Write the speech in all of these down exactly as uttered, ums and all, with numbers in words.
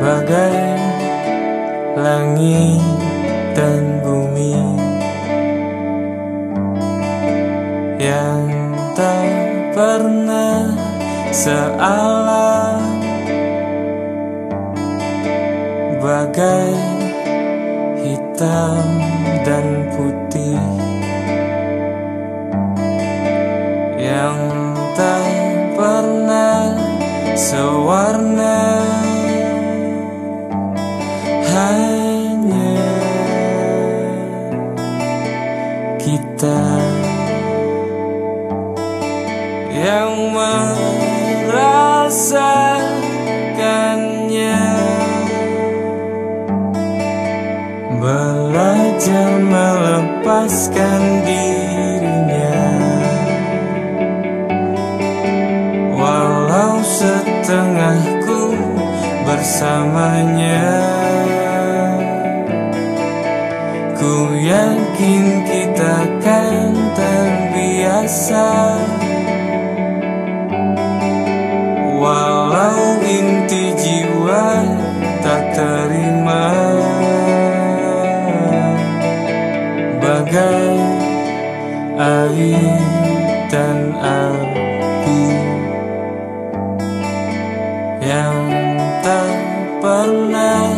bagai langit dan bumi yang tak pernah sealam, bagai hitam dan putih yang tak pernah sewarna. Hanya kita yang merasakannya, belajar melepaskan dirinya, walau setengahku bersamanya. Ku yakin kita kan terbiasa, walau inti jiwa tak terima, bagai air dan api yang tak pernah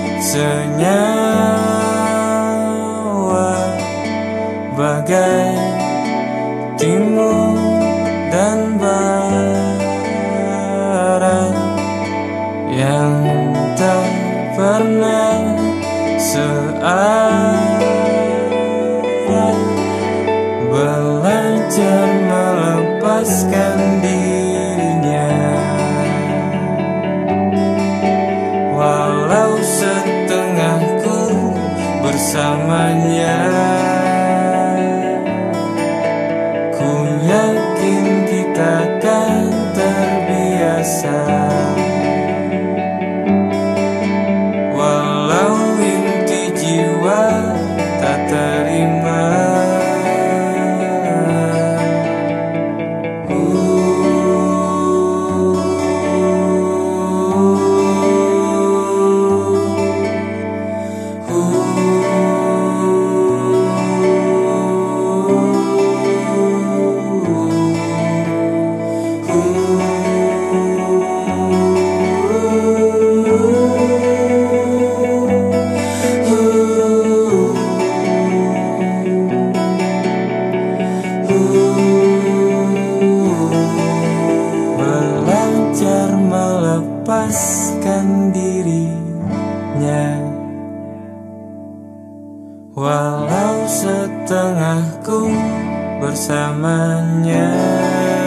senyawa, bagai timur dan barat yang tak pernah searah, belajar melepaskan dirinya, walau setengahku bersamanya. Ku yakin kita kan terbiasa, walau inti jiwa tak terima. Belajar melepaskan dirinya, walau setengahku bersamanya.